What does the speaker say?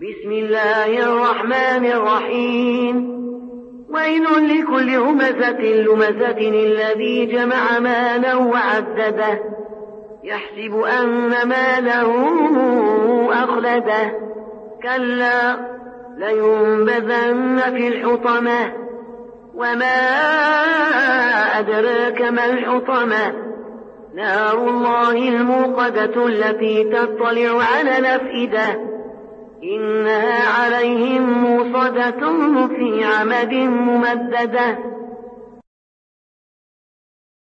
بسم الله الرحمن الرحيم. ويل لكل همزة لمزة الذي جمع مالا وعدده يحسب أن ماله أخلده كلا لينبذن في الحطمة وما أدراك ما الحطمة نار الله الموقدة التي تطلع على الأفئدة إنها عليهم موصدة في عمد ممددة